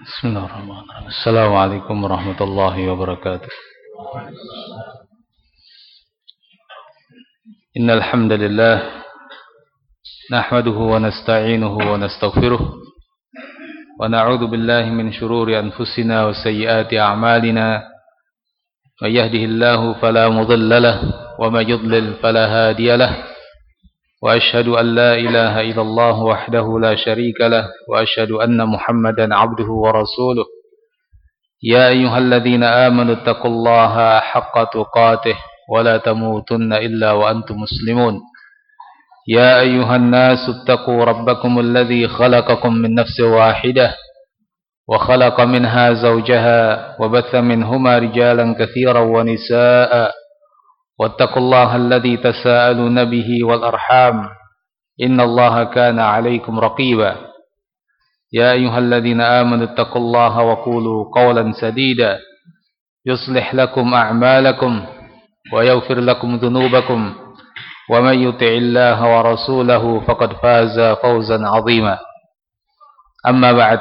Bismillahirrahmanirrahim. Assalamualaikum warahmatullahi wabarakatuh. Innal hamdalillah nahmaduhu wa nasta'inuhu wa nastaghfiruh wa na'udzu billahi min shururi anfusina wa sayyiati a'malina. May yahdihillahu fala mudilla lahu wa may yudlil fala hadiya lahu. Wa asyhadu an la ilaha illallah wahdahu la syarika lah wa asyhadu anna Muhammadan 'abduhu wa rasuluh. Ya ayyuhalladzina amanu taqullaha haqqa tuqatih wa la tamutunna illa wa antum muslimun. Ya ayyuhan nasu taqu rabbakumul ladzi khalaqakum min nafsin wahidah wa khalaqa minha zawjaha wa batha minhuma rijalan katsiran wa nisaa'a. واتقوا الله الذي تساءلون به والأرحام إن الله كان عليكم رقيبا يا أيها الذين آمنوا اتقوا الله وقولوا قولا سديدا يصلح لكم أعمالكم ويغفر لكم ذنوبكم ومن يطع الله ورسوله فقد فاز فوزا عظيما أما بعد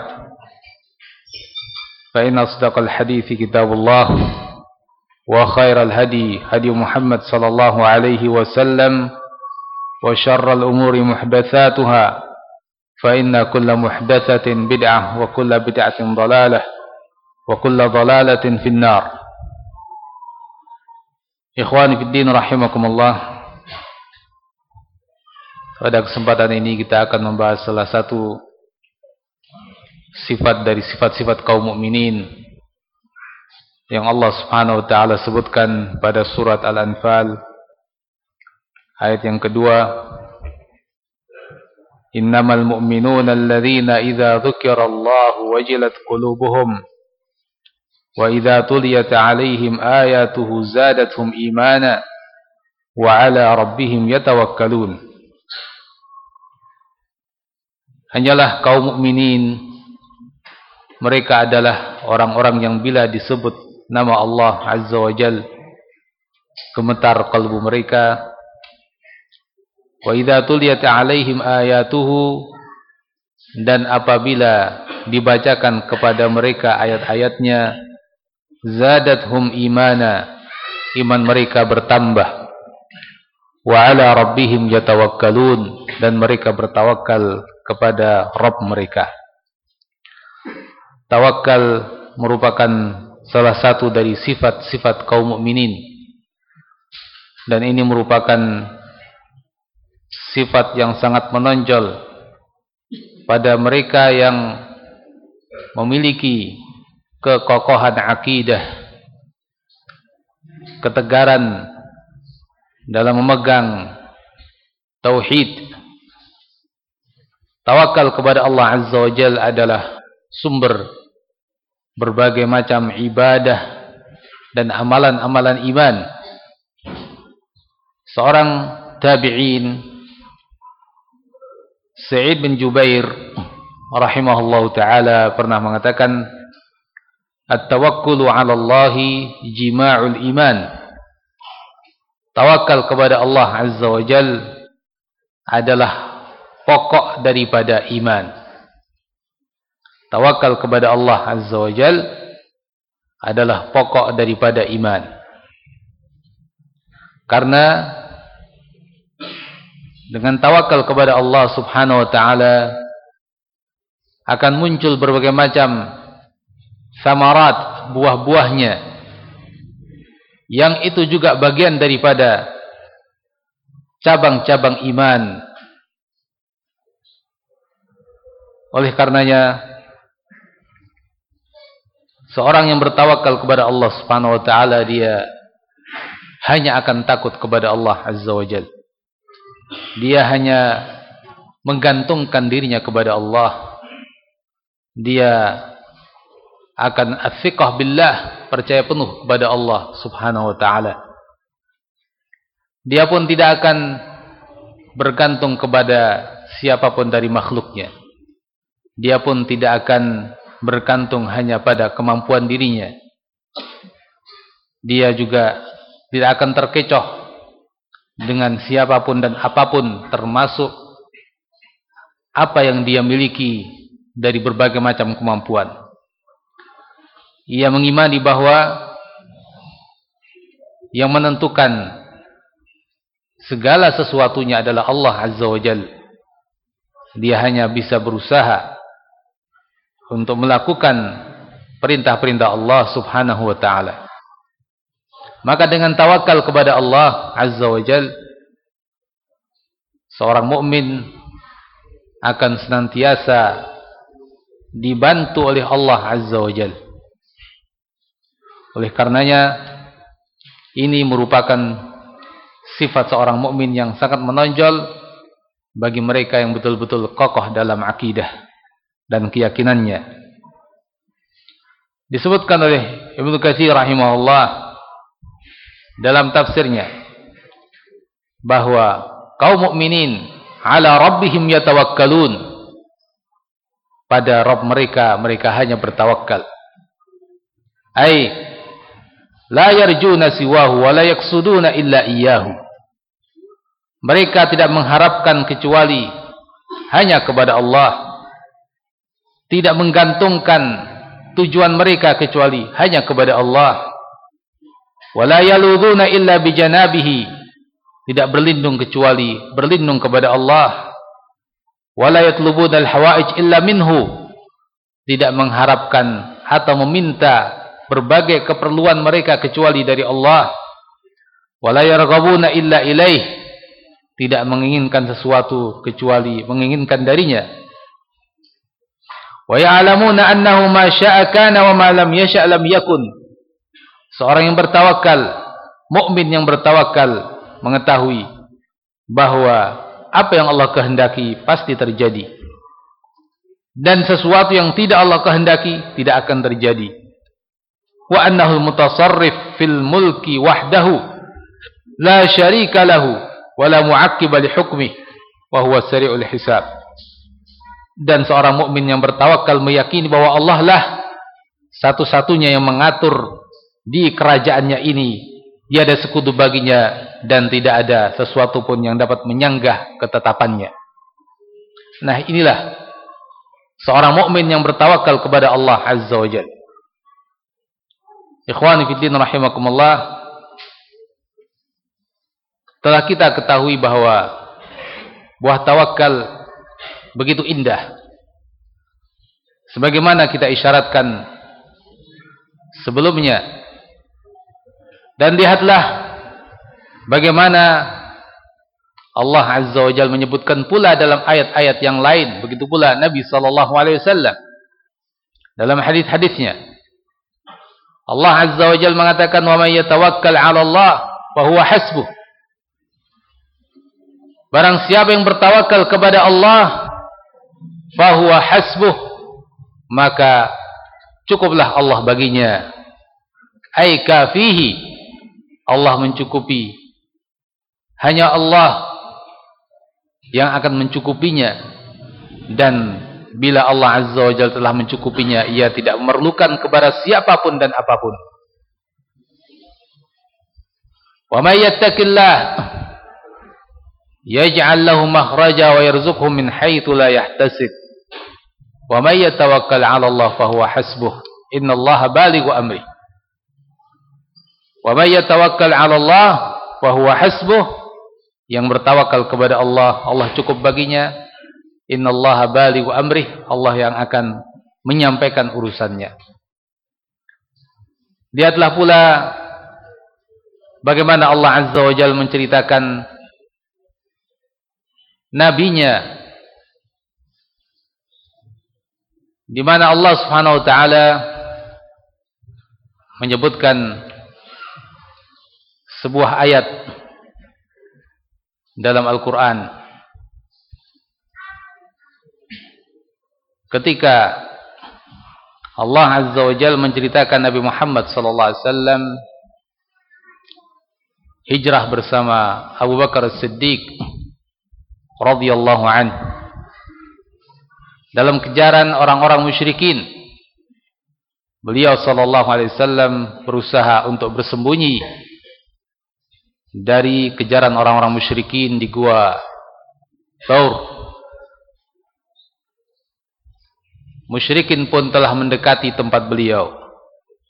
فإن أصدق الحديث كتاب الله وخير الهدي هدي محمد صلى الله عليه وسلم وشر الأمور محدثاتها فإن كل محدثة بدعة وكل بدعة ضلالة وكل ضلالة في النار. Ikhwani fi din rahimakumullah. Pada kesempatan ini kita akan membahas salah satu sifat dari sifat-sifat kaum mukminin yang Allah Subhanahu wa taala sebutkan pada surat Al-Anfal ayat yang kedua, innamal mu'minuna alladzina idza dzukirallahu wajilat qulubuhum wa idza tuliyat 'alaihim ayatuhu zadatuhum imana wa 'ala rabbihim yatawakkalun. Hanyalah kaum mukminin, mereka adalah orang-orang yang bila disebut nama Allah Azza wa Jal gemetar kalbu mereka. Wa idza tuliyat 'alaihim ayatuhu, dan apabila dibacakan kepada mereka ayat-ayatnya, zadathum imana, iman mereka bertambah. Wa 'ala rabbihim yatawakkalun, dan mereka bertawakal kepada Rabb mereka. Tawakal merupakan salah satu dari sifat-sifat kaum mukminin, dan ini merupakan sifat yang sangat menonjol pada mereka yang memiliki kekokohan akidah, ketegaran dalam memegang tauhid. Tawakal kepada Allah Azza wa Jalla adalah sumber berbagai macam ibadah dan amalan-amalan iman. Seorang tabi'in, Sa'id bin Jubair rahimahullahu ta'ala, pernah mengatakan, at-tawakkulu 'ala Allahi jima'ul iman. Tawakal kepada Allah Azza wa Jal adalah pokok daripada iman. Tawakal kepada Allah Azza wa Jal adalah pokok daripada iman. Karena dengan tawakal kepada Allah Subhanahu wa taala akan muncul berbagai macam samarat, buah-buahnya, yang itu juga bagian daripada cabang-cabang iman. Oleh karenanya, seorang yang bertawakal kepada Allah Subhanahu wa taala, dia hanya akan takut kepada Allah Azza wa Jalla. Dia hanya menggantungkan dirinya kepada Allah. Dia akan athiqah billah, percaya penuh kepada Allah Subhanahu wa taala. Dia pun tidak akan bergantung kepada siapapun dari makhluknya. Dia pun tidak akan bergantung hanya pada kemampuan dirinya. Dia juga tidak akan terkecoh dengan siapapun dan apapun, termasuk apa yang dia miliki dari berbagai macam kemampuan. ia mengimani bahwa yang menentukan segala sesuatunya adalah Allah Azza wa Jalla. Dia hanya bisa berusaha untuk melakukan perintah-perintah Allah Subhanahu wa taala. Maka dengan tawakal kepada Allah Azza wa Jalla, seorang mukmin akan senantiasa dibantu oleh Allah Azza wa Jalla. Oleh karenanya, ini merupakan sifat seorang mukmin yang sangat menonjol bagi mereka yang betul-betul kokoh dalam akidah dan keyakinannya. Disebutkan oleh Ibnu Katsir rahimahullah dalam tafsirnya bahwa kaum mukminin ala rabbihim yatawakkalun, pada Rabb mereka hanya bertawakal. Ai la yarjuna siwahu wa la yaqsuduna illa iyyahu. Mereka tidak mengharapkan kecuali hanya kepada Allah, tidak menggantungkan tujuan mereka kecuali hanya kepada Allah. Wa la yaluduna illa bijanabihi, tidak berlindung kecuali berlindung kepada Allah. Wa la yatlubuna al-hawaij illa minhu, tidak mengharapkan atau meminta berbagai keperluan mereka kecuali dari Allah. Wala yarghabuna illa ilaih, tidak menginginkan sesuatu kecuali menginginkan darinya. Wa ya'lamuna annahu ma syaa kana wa ma lam yasha' lam yakun. Seorang yang bertawakal, mukmin yang bertawakal, mengetahui bahwa apa yang Allah kehendaki pasti terjadi, dan sesuatu yang tidak Allah kehendaki tidak akan terjadi. Wa annahu mutasarrif fil mulki wahdahu la syarika lahu wa la mu'aqqiba li hukmihi wa huwa sari'ul hisab. Dan seorang mukmin yang bertawakal meyakini bahwa Allah lah satu-satunya yang mengatur di kerajaannya ini, tiada sekutu baginya dan tidak ada sesuatu pun yang dapat menyanggah ketetapannya. Nah, inilah seorang mukmin yang bertawakal kepada Allah Azza wa Jalla. Ikhwani fiddin rahimakumullah, telah kita ketahui bahwa buah tawakal begitu indah, sebagaimana kita isyaratkan sebelumnya. Dan lihatlah bagaimana Allah Azza wa Jalla menyebutkan pula dalam ayat-ayat yang lain, begitu pula Nabi sallallahu alaihi wasallam dalam hadis-hadisnya. Allah Azza wa Jalla mengatakan, "Wa may yatawakkal 'ala Allah fa huwa hasbuh." Barang siapa yang bertawakal kepada Allah, fa huwa hasbuh, maka cukuplah Allah baginya. Ai kafihi, Allah mencukupi. Hanya Allah yang akan mencukupinya. Dan bila Allah Azza wa Jalla telah mencukupinya, ia tidak memerlukan kepada siapapun dan apapun. Wa may yattaqillah yaj'al lahu makhraja wa yarzuqhu min haitsu la yahtasib. Wa may yatawakkal 'ala Allah fa huwa hasbuh. Innallaha balighu amri. Wa may yatawakkal 'ala Allah fa huwa hasbuh. Yang bertawakal kepada Allah, Allah cukup baginya. Innallaha balighu amrih, Allah yang akan menyampaikan urusannya. Lihatlah pula bagaimana Allah Azza wa Jalla menceritakan nabinya, di mana Allah Subhanahu wa taala menyebutkan sebuah ayat dalam Al-Qur'an ketika Allah Azza wa Jalla menceritakan Nabi Muhammad sallallahu alaihi wasallam hijrah bersama Abu Bakar As-Siddiq radhiyallahu anhu dalam kejaran orang-orang musyrikin. Beliau sallallahu alaihi wasallam berusaha untuk bersembunyi dari kejaran orang-orang musyrikin di gua Thaur. Musyrikin pun telah mendekati tempat beliau.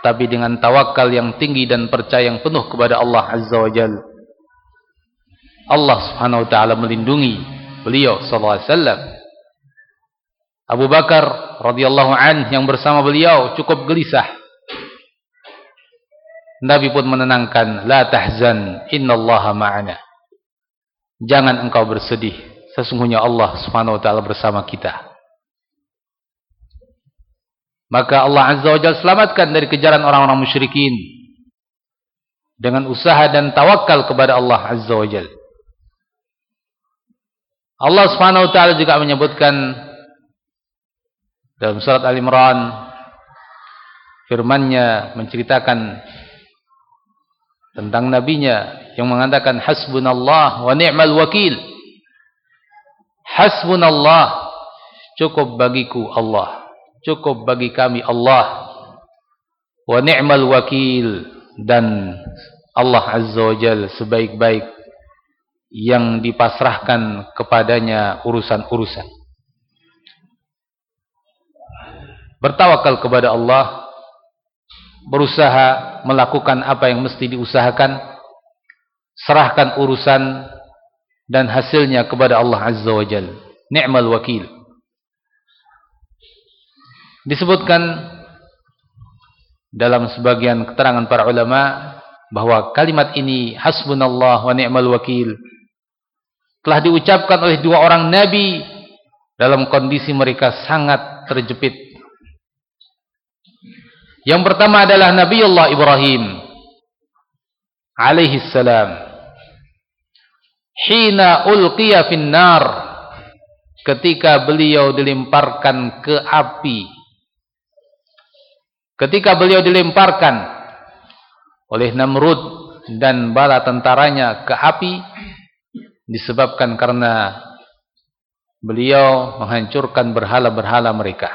tapi dengan tawakal yang tinggi dan percaya yang penuh kepada Allah Azza wa Jalla. Allah Subhanahu wa taala melindungi beliau sallallahu alaihi wasallam. Abu Bakar radhiyallahu anhu yang bersama beliau cukup gelisah. Nabi pun menenangkan, la tahzan, innallaha ma'ana. Jangan engkau bersedih, sesungguhnya Allah Subhanahu wa taala bersama kita. Maka Allah Azza wa Jalla selamatkan dari kejaran orang-orang musyrikin dengan usaha dan tawakal kepada Allah Azza wa Jalla. Allah Subhanahu wa taala juga menyebutkan dalam surat Al-Imran, firman-Nya menceritakan tentang nabinya yang mengatakan hasbunallah wa ni'mal wakil. Hasbunallah, cukup bagiku Allah, cukup bagi kami Allah. Wa ni'mal wakil, dan Allah Azza wa Jalla sebaik-baik yang dipasrahkan kepadanya urusan-urusan. Bertawakal kepada Allah, berusaha melakukan apa yang mesti diusahakan, serahkan urusan dan hasilnya kepada Allah Azza wa Jalla. Ni'mal wakil. Disebutkan dalam sebagian keterangan para ulama bahwa kalimat ini hasbunallah wa ni'mal wakil telah diucapkan oleh dua orang nabi dalam kondisi mereka sangat terjepit. Yang pertama adalah Nabiullah Ibrahim alaihi salam. Hina ulqiya finnar, ketika beliau dilemparkan ke api. Ketika beliau dilemparkan oleh Namrud dan bala tentaranya ke api, disebabkan karena beliau menghancurkan berhala-berhala mereka.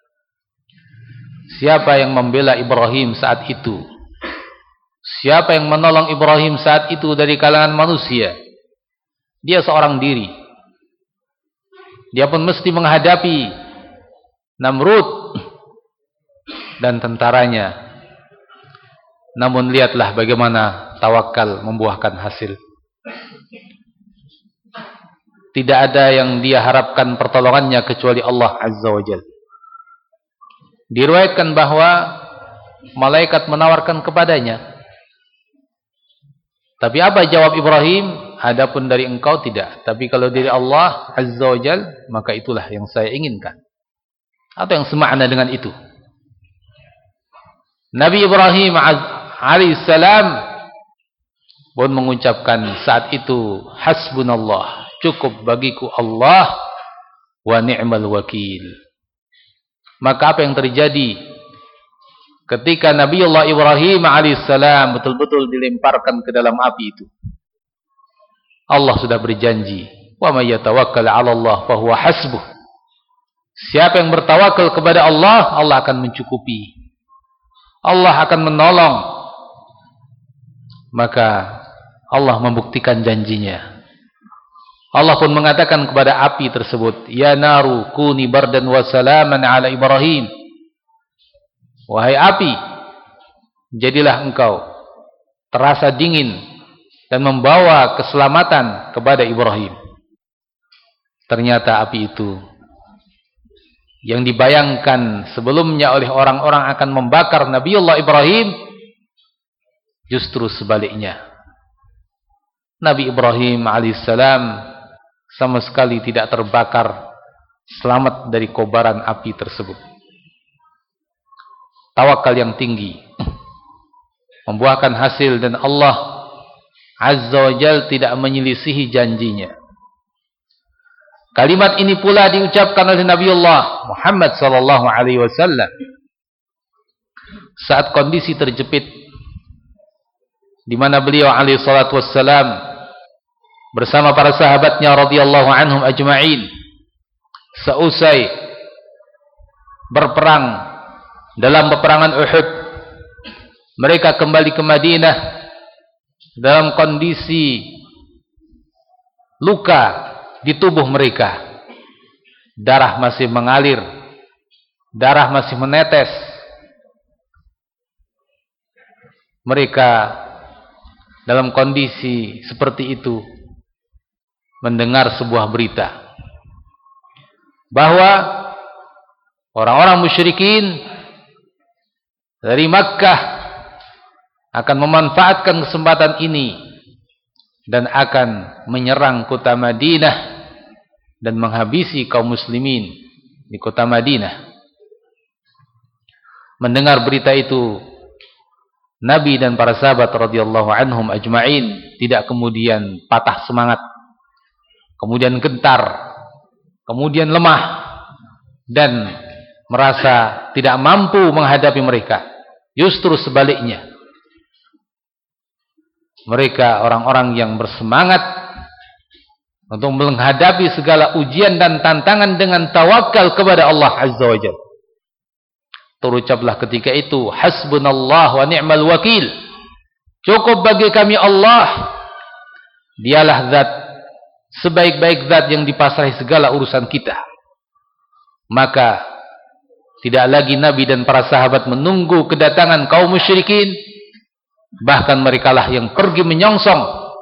Siapa yang membela Ibrahim saat itu? Siapa yang menolong Ibrahim saat itu dari kalangan manusia? Dia seorang diri. Dia pun mesti menghadapi Namrud dan tentaranya. Namun lihatlah bagaimana tawakal membuahkan hasil. Tidak ada yang dia harapkan pertolongannya kecuali Allah Azza wa Jalla. Diriwayatkan bahwa malaikat menawarkan kepadanya. Tapi apa jawab Ibrahim? Adapun dari engkau tidak. Tapi kalau dari Allah Azza wa Jalla, maka itulah yang saya inginkan. Atau yang semakna dengan itu. Nabi Ibrahim alaihissalam pun mengucapkan saat itu, hasbunallah, cukup bagiku Allah, wa ni'mal wakil. Maka apa yang terjadi ketika Nabiullah Ibrahim alaihissalam betul-betul dilemparkan ke dalam api itu? Allah sudah berjanji, wa may yatawakkal 'ala Allah fa huwa hasbuh. Siapa yang bertawakal kepada Allah, Allah akan mencukupi. Allah akan menolong. Maka Allah membuktikan janjinya. Allah pun mengatakan kepada api tersebut, ya naru kuni bardan wa salaman ala Ibrahim. Wahai api, jadilah engkau terasa dingin dan membawa keselamatan kepada Ibrahim. Ternyata api itu yang dibayangkan sebelumnya oleh orang-orang akan membakar Nabiullah Ibrahim, justru sebaliknya. Nabi Ibrahim alaihissalam sama sekali tidak terbakar, selamat dari kobaran api tersebut. Tawakal yang tinggi membuahkan hasil, dan Allah Azza wa Jalla tidak menyelisihi janjinya. Kalimat ini pula diucapkan oleh Nabiullah Muhammad sallallahu alaihi wasallam saat kondisi terjepit, di mana beliau alaihi salatu wassalam bersama para sahabatnya radhiyallahu anhum ajma'in seusai berperang dalam peperangan Uhud. Mereka kembali ke Madinah dalam kondisi luka di tubuh mereka. Darah masih mengalir, darah masih menetes. mereka dalam kondisi seperti itu mendengar sebuah berita bahwa orang-orang musyrikin dari Makkah akan memanfaatkan kesempatan ini dan akan menyerang kota Madinah dan menghabisi kaum muslimin di kota Madinah. Mendengar berita itu, Nabi dan para sahabat radhiyallahu anhum ajma'in tidak kemudian patah semangat, kemudian gentar, kemudian lemah dan merasa tidak mampu menghadapi mereka. Justru sebaliknya, mereka orang-orang yang bersemangat untuk menghadapi segala ujian dan tantangan dengan tawakal kepada Allah Azza wa Jalla. Terucaplah ketika itu, hasbunallah wa ni'mal wakil. Cukup bagi kami Allah, dialah zat, sebaik-baik zat yang dipasrahi segala urusan kita. Maka tidak lagi Nabi dan para sahabat menunggu kedatangan kaum musyrikin, bahkan merekalah yang pergi menyongsong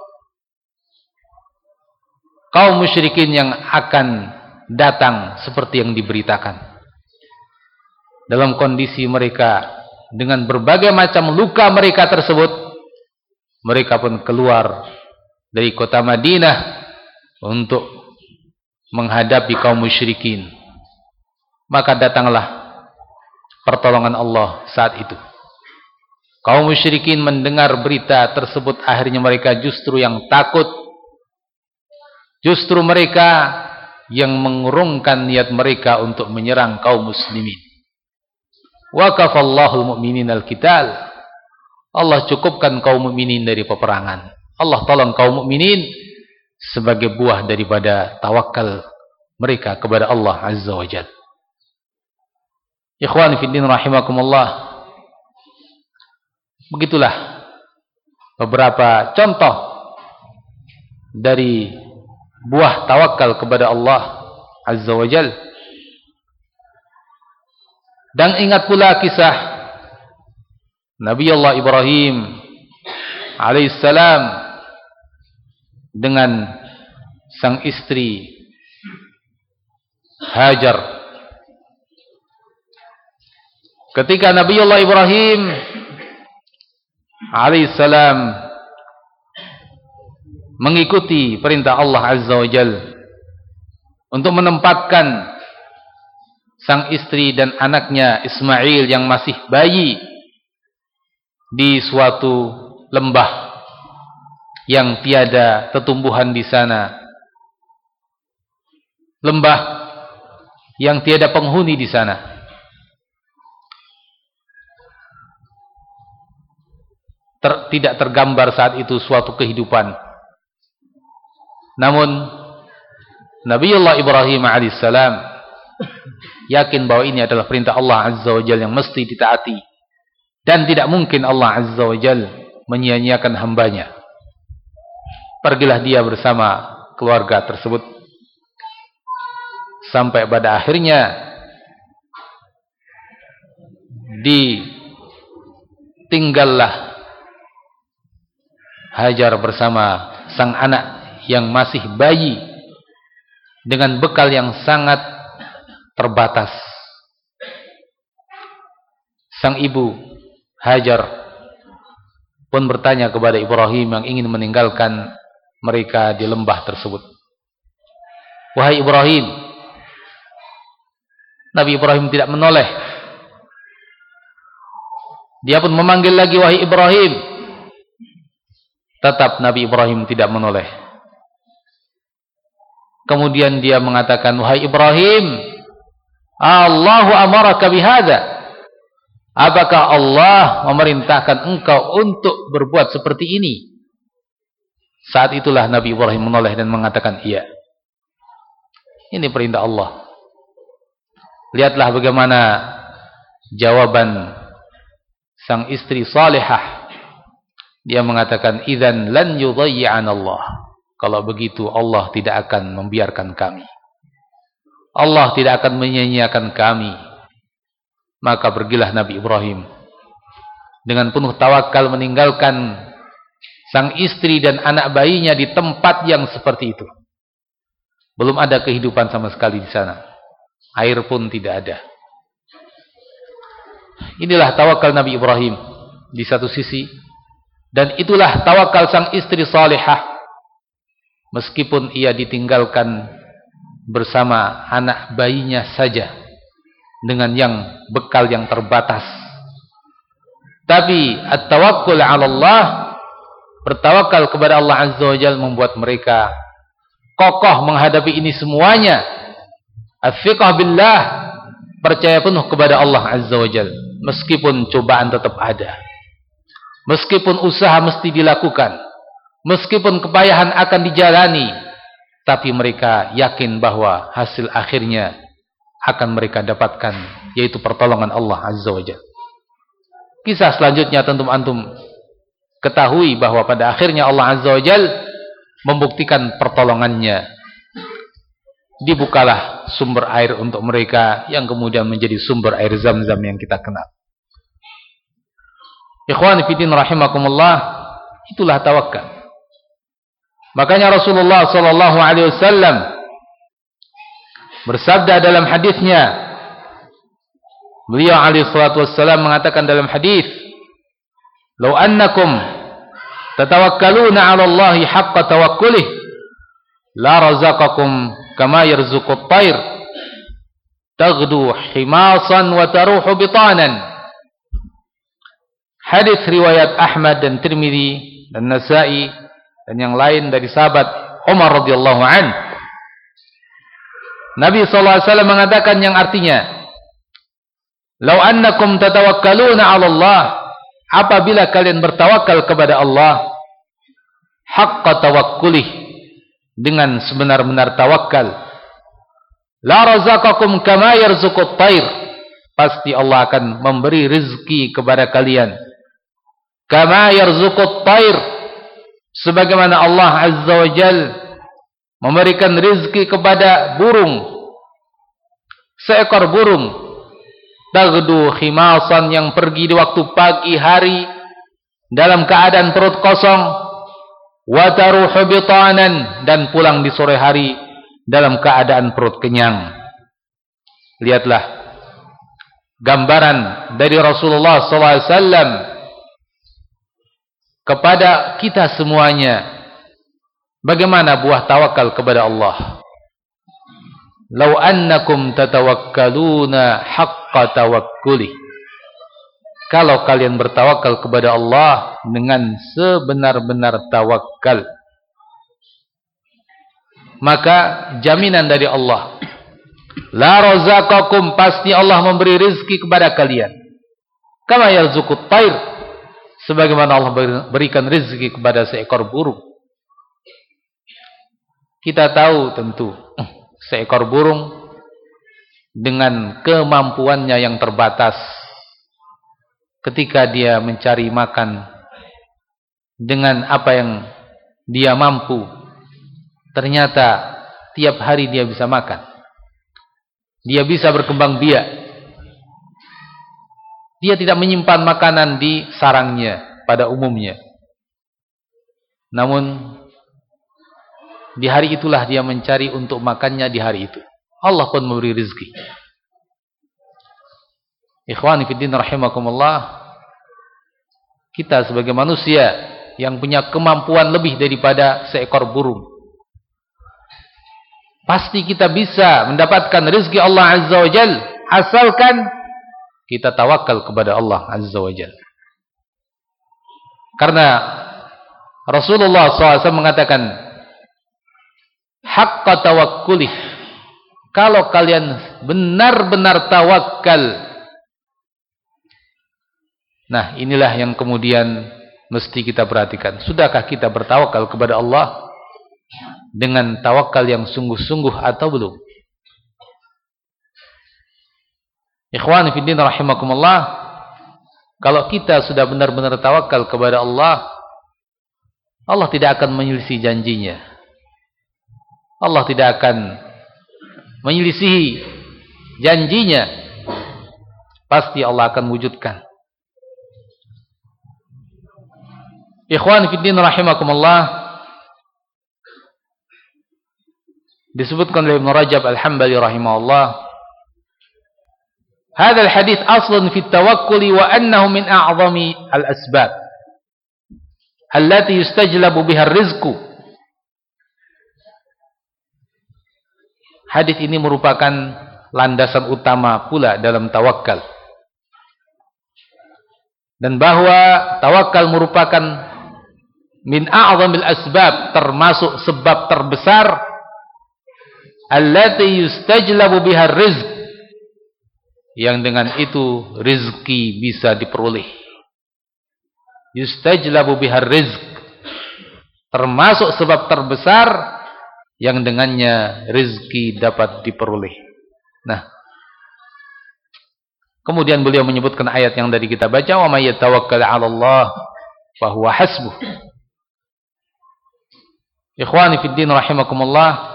kaum musyrikin yang akan datang seperti yang diberitakan. Dalam kondisi mereka dengan berbagai macam luka mereka tersebut, mereka pun keluar dari kota Madinah untuk menghadapi kaum musyrikin. Maka datanglah pertolongan Allah saat itu. Kaum musyrikin mendengar berita tersebut, akhirnya mereka justru yang takut. Justru mereka yang mengurungkan niat mereka untuk menyerang kaum muslimin. Waqafallahu al-mu'minin al-qital. Allah cukupkan kaum mukminin dari peperangan. Allah tolong kaum mukminin sebagai buah daripada tawakal mereka kepada Allah Azza wa Jalla. Ikhwan fillah rahimakumullah. Begitulah beberapa contoh dari buah tawakal kepada Allah Azza wa Jalla. Dan ingat pula kisah Nabi Allah Ibrahim alaihissalam dengan sang istri Hajar. Ketika Nabi Allah Ibrahim alaihissalam mengikuti perintah Allah Azza wa Jalla untuk menempatkan sang istri dan anaknya Ismail yang masih bayi di suatu lembah yang tiada tetumbuhan di sana, lembah yang tiada penghuni di sana. Tidak tergambar saat itu suatu kehidupan. Namun Nabiullah Ibrahim alaihissalam yakin bahwa ini adalah perintah Allah Azza wa Jalla yang mesti ditaati, dan tidak mungkin Allah Azza wa Jalla menyia-nyiakan hambanya. Pergilah dia bersama keluarga tersebut sampai pada akhirnya ditinggallah Hajar bersama sang anak yang masih bayi dengan bekal yang sangat terbatas. Sang ibu Hajar pun bertanya kepada Ibrahim yang ingin meninggalkan mereka di lembah tersebut. Wahai Ibrahim. Nabi Ibrahim tidak menoleh. Dia pun memanggil lagi, wahai Ibrahim. Tetap Nabi Ibrahim tidak menoleh. Kemudian dia mengatakan, wahai Ibrahim, Allahu amaraka bihadza. Apakah Allah memerintahkan engkau untuk berbuat seperti ini? Saat itulah Nabi Ibrahim menoleh dan mengatakan, iya. Ini perintah Allah. Lihatlah bagaimana jawaban sang istri salihah. Dia mengatakan, idzan lan yudayyi'an Allah. Kalau begitu Allah tidak akan membiarkan kami. Allah tidak akan menyia-nyiakan kami. Maka pergilah Nabi Ibrahim dengan penuh tawakal meninggalkan sang istri dan anak bayinya di tempat yang seperti itu. Belum ada kehidupan sama sekali di sana. Air pun tidak ada. Inilah tawakal Nabi Ibrahim di satu sisi, dan itulah tawakal sang istri salihah. Meskipun ia ditinggalkan bersama anak bayinya saja dengan bekal yang terbatas. Tapi at-tawakkul 'ala Allah, bertawakal kepada Allah Azza wa Jalla, membuat mereka kokoh menghadapi ini semuanya. Afiqah billah, percaya penuh kepada Allah Azza wa Jalla, meskipun cobaan tetap ada, meskipun usaha mesti dilakukan, meskipun kepayahan akan dijalani, tapi mereka yakin bahwa hasil akhirnya akan mereka dapatkan, yaitu pertolongan Allah Azza wa Jalla. Kisah selanjutnya tentu antum ketahui bahwa pada akhirnya Allah Azza wa Jalla membuktikan pertolongannya. Dibukalah sumber air untuk mereka yang kemudian menjadi sumber air Zam-Zam yang kita kenal. Ikhwani fillah rahimakumullah, itulah tawakal. Makanya Rasulullah sallallahu alaihi wasallam bersabda dalam hadisnya, beliau alaihi salatu wassalam mengatakan dalam hadis, "Law annakum tatawakkaluna 'ala Allahi haqqa tawakkulih, la razaqakum kama yarzuqut tayr, taghdu himasan wa taruhu bitanan." Hadis riwayat Ahmad dan Tirmidzi dan Nasa'i dan yang lain dari sahabat Umar radhiyallahu an. Nabi sallallahu alaihi wasallam mengatakan yang artinya, "Law annakum tatawakkaluna 'ala Allah," apabila kalian bertawakal kepada Allah haqqa tawakkulih, dengan sebenar-benar tawakal, la razaqakum kama yarzuqut tayr, pasti Allah akan memberi rezeki kepada kalian kama yarzuqut tayr, sebagaimana Allah Azza wa Jalla memberikan rezeki kepada burung, seekor burung taghdu khimasan, yang pergi di waktu pagi hari dalam keadaan perut kosong, wa taruhu bitanan, dan pulang di sore hari dalam keadaan perut kenyang. Lihatlah gambaran dari Rasulullah SAW kepada kita semuanya, bagaimana buah tawakal kepada Allah. Lau annakum tatawakkaluna haqqa tawakkuli, kalau kalian bertawakal kepada Allah dengan sebenar-benar tawakal, maka jaminan dari Allah, la razaqakum, pasti Allah memberi rezeki kepada kalian, kama yarzuqut tayr, sebagaimana Allah berikan rezeki kepada seekor burung. Kita tahu tentu seekor burung dengan kemampuannya yang terbatas, ketika dia mencari makan dengan apa yang dia mampu, ternyata tiap hari dia bisa makan, dia bisa berkembang biak. Dia tidak menyimpan makanan di sarangnya pada umumnya, namun di hari itulah dia mencari untuk makannya di hari itu. Allah pun memberi rezeki. Ikhwani fiddin rahimakumullah, kita sebagai manusia yang punya kemampuan lebih daripada seekor burung, pasti kita bisa mendapatkan rezeki Allah Azza wa Jalla, asalkan kita tawakal kepada Allah Azza wa Jalla. Karena Rasulullah SAW mengatakan haqqa tawakkulih, kalau kalian benar-benar tawakal. Nah, inilah yang kemudian mesti kita perhatikan. Sudahkah kita bertawakal kepada Allah dengan tawakal yang sungguh-sungguh atau belum? Ikhwani fiddin rahimakumullah, kalau kita sudah benar-benar tawakal kepada Allah, Allah tidak akan menyelisih janjinya. Allah tidak akan menyelisihi janjinya. Pasti Allah akan wujudkan. Ikhwan fiddin rahimakumullah, disebutkan oleh Ibn Rajab Al-Hambali rahimahullah, hadzal hadits aslun fi tawakkul wa annahu min a'zami al-asbab allati yustajlabu biha ar-rizqu. Hadis ini merupakan landasan utama pula dalam tawakal, dan bahwa tawakal merupakan min a'zamil asbab, termasuk sebab terbesar allati yustajlabu biha rizq, yang dengan itu rizki bisa diperoleh. Yustajlabu biha rizq, termasuk sebab terbesar yang dengannya rizki dapat diperoleh. Nah, kemudian beliau menyebutkan ayat yang tadi kita baca, wa may yatawakkal 'ala Allah fa huwa hasbuh. Ikhwani fid din rahimakumullah,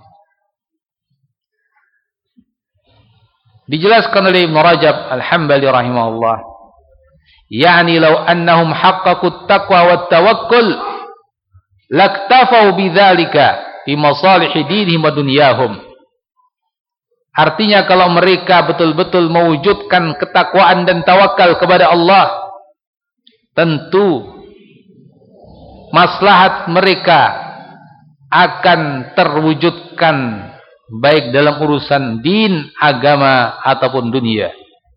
dijelaskan oleh Ibn Rajab Al-Hambali rahimahullah, yakni law annahum haqqaqut taqwa wat tawakkul laktafau bidzalika fi masalih dinihim wa dunyahum. Artinya, kalau mereka betul-betul mewujudkan ketakwaan dan tawakal kepada Allah, tentu maslahat mereka akan terwujudkan, baik dalam urusan din, agama, ataupun dunia.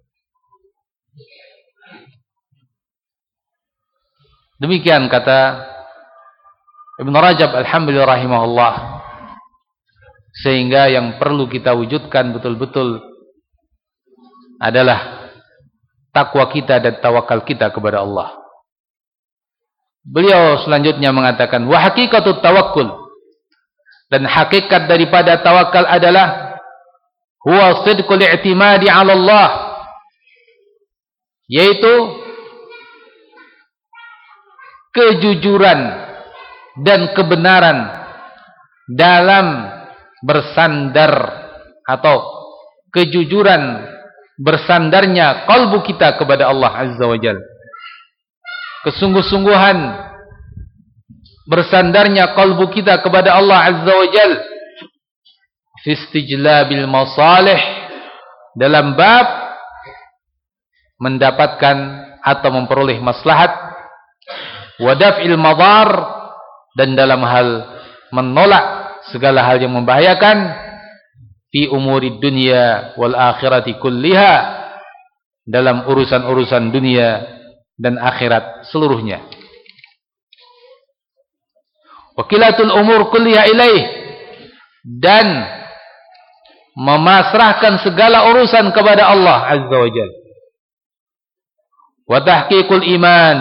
Demikian kata Ibn Rajab Al-Hambali rahimahullah. Sehingga yang perlu kita wujudkan betul-betul adalah takwa kita dan tawakal kita kepada Allah. Beliau selanjutnya mengatakan, wa haqiqatut tawakkul, dan hakikat daripada tawakal adalah huwa sidqul i'timadi 'ala Allah, yaitu kejujuran dan kebenaran dalam bersandar, atau kejujuran bersandarnya kalbu kita kepada Allah Azza wa Jalla. Kesungguh-sungguhan bersandarnya kalbu kita kepada Allah Azza wa Jalla fi istijlabil masalih, dalam bab mendapatkan atau memperoleh maslahat, wa daf'il madar, dan dalam hal menolak segala hal yang membahayakan, fi umuri dunya wal akhirati kulliha, dalam urusan-urusan dunia dan akhirat seluruhnya. Wakilatul umur kulliha ilaih, dan memasrahkan segala urusan kepada Allah Azza wa Jalla. Wa tahqiqul iman,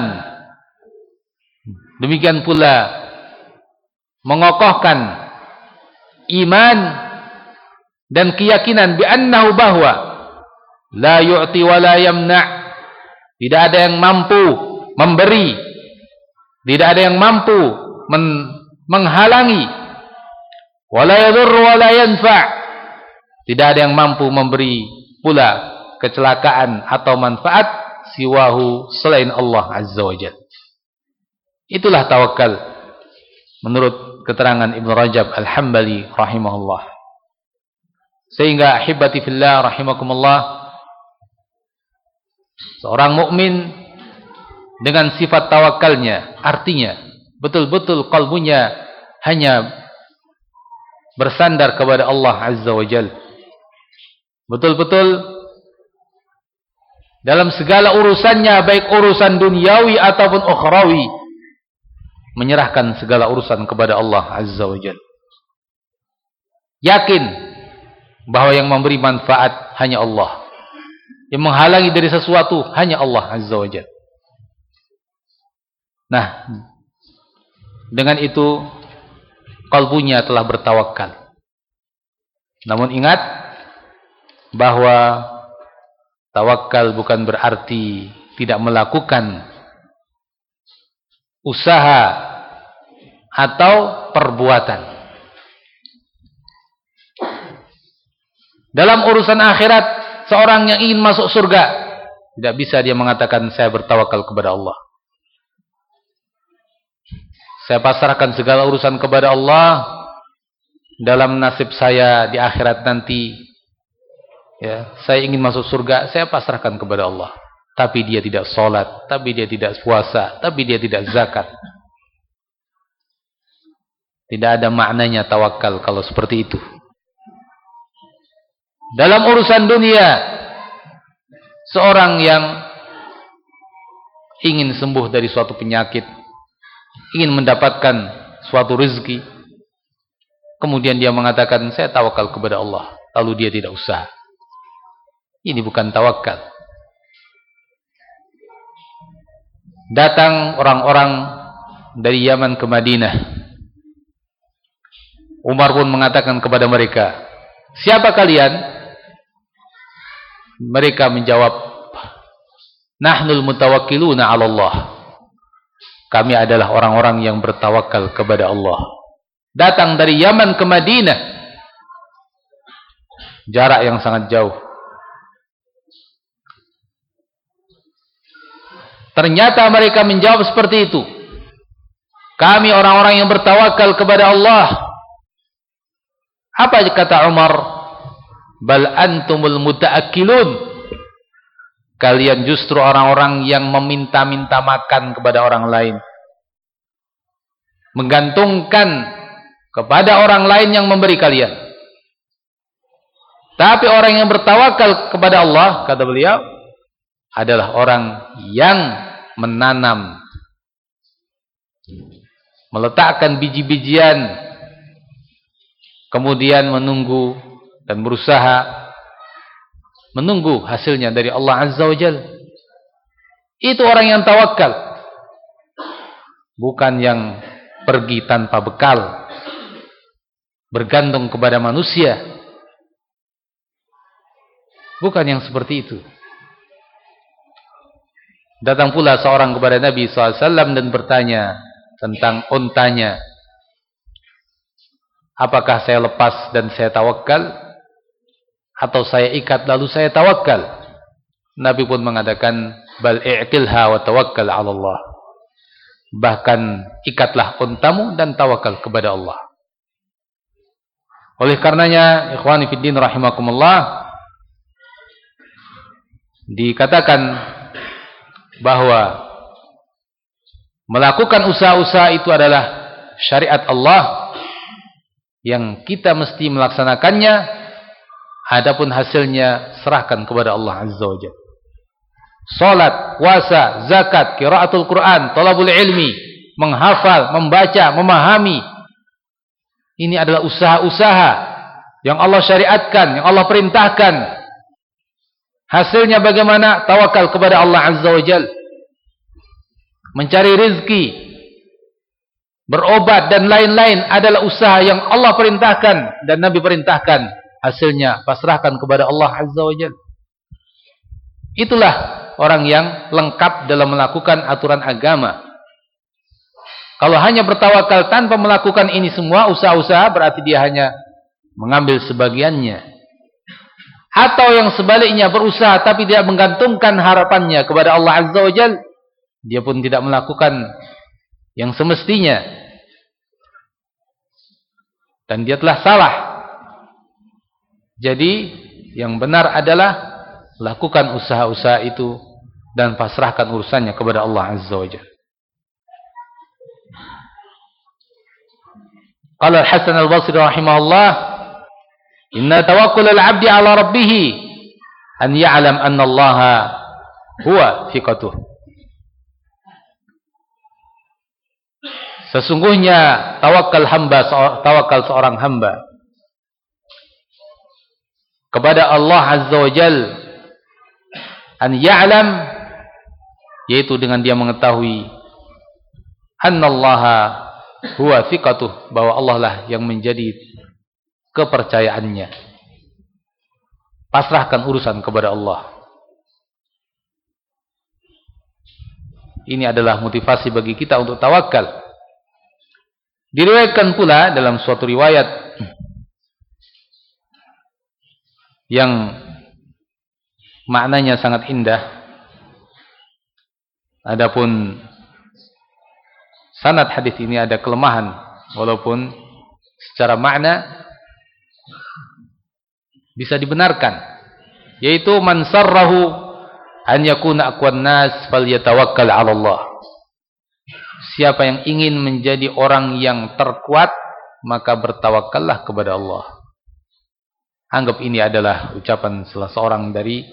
demikian pula mengokohkan iman dan keyakinan bi annahu, bahwa la yu'ti wa la yamna', tidak ada yang mampu memberi, tidak ada yang mampu menghalangi, wa la yadhurru wa la yanfa', tidak ada yang mampu memberi pula kecelakaan atau manfaat siwahu, selain Allah Azza wa Jalla. Itulah tawakal menurut keterangan Ibn Rajab Al-Hambali rahimahullah. Sehingga ahibati fillah rahimakumullah, seorang mukmin dengan sifat tawakalnya, artinya betul-betul kalbunya hanya bersandar kepada Allah Azza wa Jalla, betul-betul dalam segala urusannya, baik urusan duniawi ataupun ukhrawi, menyerahkan segala urusan kepada Allah Azza wa Jalla. Yakin bahwa yang memberi manfaat hanya Allah, yang menghalangi dari sesuatu hanya Allah Azza wa Jalla. Nah, dengan itu kalbunya telah bertawakal. Namun ingat bahwa tawakal bukan berarti tidak melakukan usaha atau perbuatan. Dalam urusan akhirat, seorang yang ingin masuk surga, tidak bisa dia mengatakan saya bertawakal kepada Allah. Saya pasrahkan segala urusan kepada Allah dalam nasib saya di akhirat nanti. Ya, saya ingin masuk surga, saya pasrahkan kepada Allah. Tapi dia tidak sholat, tapi dia tidak puasa, tapi dia tidak zakat. Tidak ada maknanya tawakal kalau seperti itu. Dalam urusan dunia, seorang yang ingin sembuh dari suatu penyakit, ingin mendapatkan suatu rezeki, kemudian dia mengatakan saya tawakal kepada Allah, lalu dia tidak usaha. Ini bukan tawakal. Datang orang-orang dari Yaman ke Madinah. Umar pun mengatakan kepada mereka, siapa kalian? Mereka menjawab, nahnul mutawakkiluna 'ala Allah. Kami adalah orang-orang yang bertawakal kepada Allah. Datang dari Yaman ke Madinah. Jarak yang sangat jauh. Ternyata mereka menjawab seperti itu. Kami orang-orang yang bertawakal kepada Allah. Apa kata Umar? Bal antumul mutaakkilun. Kalian justru orang-orang yang meminta-minta makan kepada orang lain. Menggantungkan kepada orang lain yang memberi kalian. Tapi orang yang bertawakal kepada Allah, kata beliau, adalah orang yang menanam, meletakkan biji-bijian, kemudian menunggu dan berusaha menunggu hasilnya dari Allah Azza wa Jalla. Itu orang yang tawakal. Bukan yang pergi tanpa bekal, bergantung kepada manusia. Bukan yang seperti itu. Datang pula seorang kepada Nabi SAW dan bertanya tentang untanya. Apakah saya lepas dan saya tawakal? Atau saya ikat lalu saya tawakal? Nabi pun mengatakan, bal i'qilha wa tawakkal 'ala Allah. Bahkan ikatlah untamu dan tawakal kepada Allah. Oleh karenanya, ikhwani fiddin rahimakumullah, dikatakan bahwa melakukan usaha-usaha itu adalah syariat Allah yang kita mesti melaksanakannya. Adapun hasilnya serahkan kepada Allah Azza wa Jalla. Salat, puasa, zakat, qiraatul Quran, thalabul ilmi, menghafal, membaca, memahami. Ini adalah usaha-usaha yang Allah syariatkan, yang Allah perintahkan. Hasilnya bagaimana? Tawakal kepada Allah Azza wa Jalla. Mencari rezeki, berobat dan lain-lain adalah usaha yang Allah perintahkan dan Nabi perintahkan. Hasilnya pasrahkan kepada Allah Azza wa Jalla. Itulah orang yang lengkap dalam melakukan aturan agama. Kalau hanya bertawakal tanpa melakukan ini semua usaha-usaha, berarti dia hanya mengambil sebagiannya. Atau yang sebaliknya, berusaha tapi dia menggantungkan harapannya kepada Allah Azza wa Jalla, dia pun tidak melakukan yang semestinya, dan dia telah salah. Jadi yang benar adalah lakukan usaha-usaha itu dan pasrahkan urusannya kepada Allah Azza wa Jalla. Qala Al-Hasan Al-Basri rahimahullah, inna tawakkul al-'abdi 'ala rabbih an ya'lam anna Allah huwa thiqatuh. Sesungguhnya tawakal seorang hamba kepada Allah Azza wa Jalla, an ya'lam, yaitu dengan dia mengetahui annallaha huwa thiqatuh, bahwa Allah lah yang menjadi kepercayaannya. Pasrahkan urusan kepada Allah. Ini adalah motivasi bagi kita untuk tawakal. Diriwayatkan pula dalam suatu riwayat yang maknanya sangat indah. Adapun sanad hadis ini ada kelemahan, walaupun secara makna bisa dibenarkan, yaitu man sarrahu an yakuna aqwan nas falyatawakkal 'ala Allah. Siapa yang ingin menjadi orang yang terkuat, maka bertawakallah kepada Allah. Anggap ini adalah ucapan salah seorang dari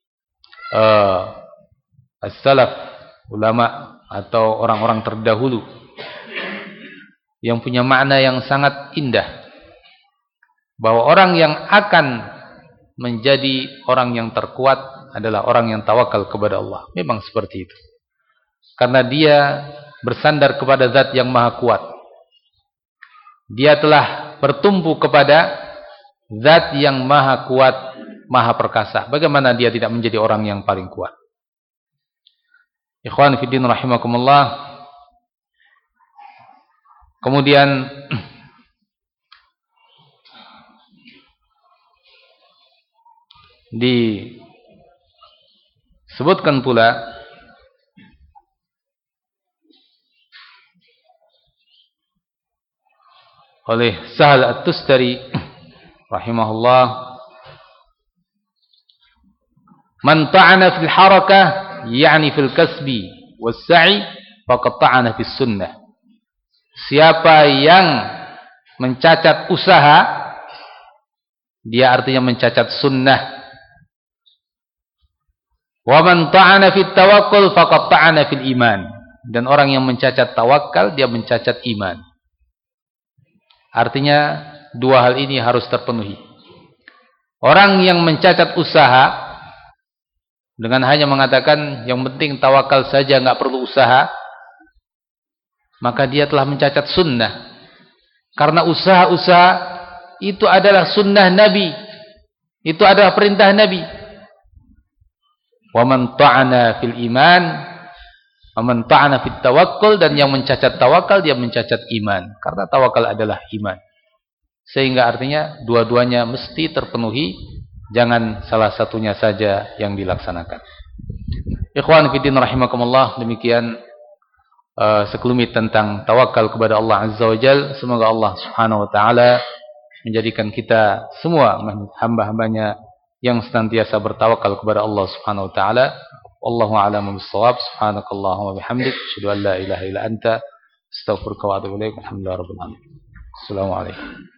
as-salaf, ulama atau orang-orang terdahulu, yang punya makna yang sangat indah, bahwa orang yang akan menjadi orang yang terkuat adalah orang yang tawakal kepada Allah. Memang seperti itu, karena dia bersandar kepada zat yang maha kuat. Dia telah bertumpu kepada zat yang maha kuat, maha perkasa. Bagaimana dia tidak menjadi orang yang paling kuat? Ikhwan fiddin rahimakumullah. Kemudian disebutkan pula oleh Sahal At-Tustari rahimahullah, man ta'ana fil harakah yani fil kasbi was-sa'i faqad ta'ana fis sunnah. Siapa yang mencacat usaha, dia artinya mencacat sunnah. Wa man ta'ana fit tawakkul faqad ta'ana fil iman. Dan orang yang mencacat tawakal, dia mencacat iman. Artinya dua hal ini harus terpenuhi. Orang yang mencacat usaha dengan hanya mengatakan yang penting tawakal saja, nggak perlu usaha, maka dia telah mencacat sunnah. Karena usaha-usaha itu adalah sunnah Nabi, itu adalah perintah Nabi. Wa man ta'ana fil iman, wa man ta'ana fit tawakkul, dan yang mencacat tawakal dia mencacat iman, karena tawakal adalah iman. Sehingga artinya dua-duanya mesti terpenuhi, jangan salah satunya saja yang dilaksanakan. Ikhwan fillah rahimakumullah, demikian sekelumit tentang tawakal kepada Allah Azza wa Jalla. Semoga Allah Subhanahu wa taala menjadikan kita semua hamba-hambanya yang senantiasa bertawakal kepada Allah Subhanahu wa taala. Wallahu a'lamu bis-shawab. Subhanakallahumma wa bihamdik, asyhadu an la ilaha illa anta, astaghfiruka wa atubu ilaik. Alhamdulillahirabbil alamin. Assalamualaikum.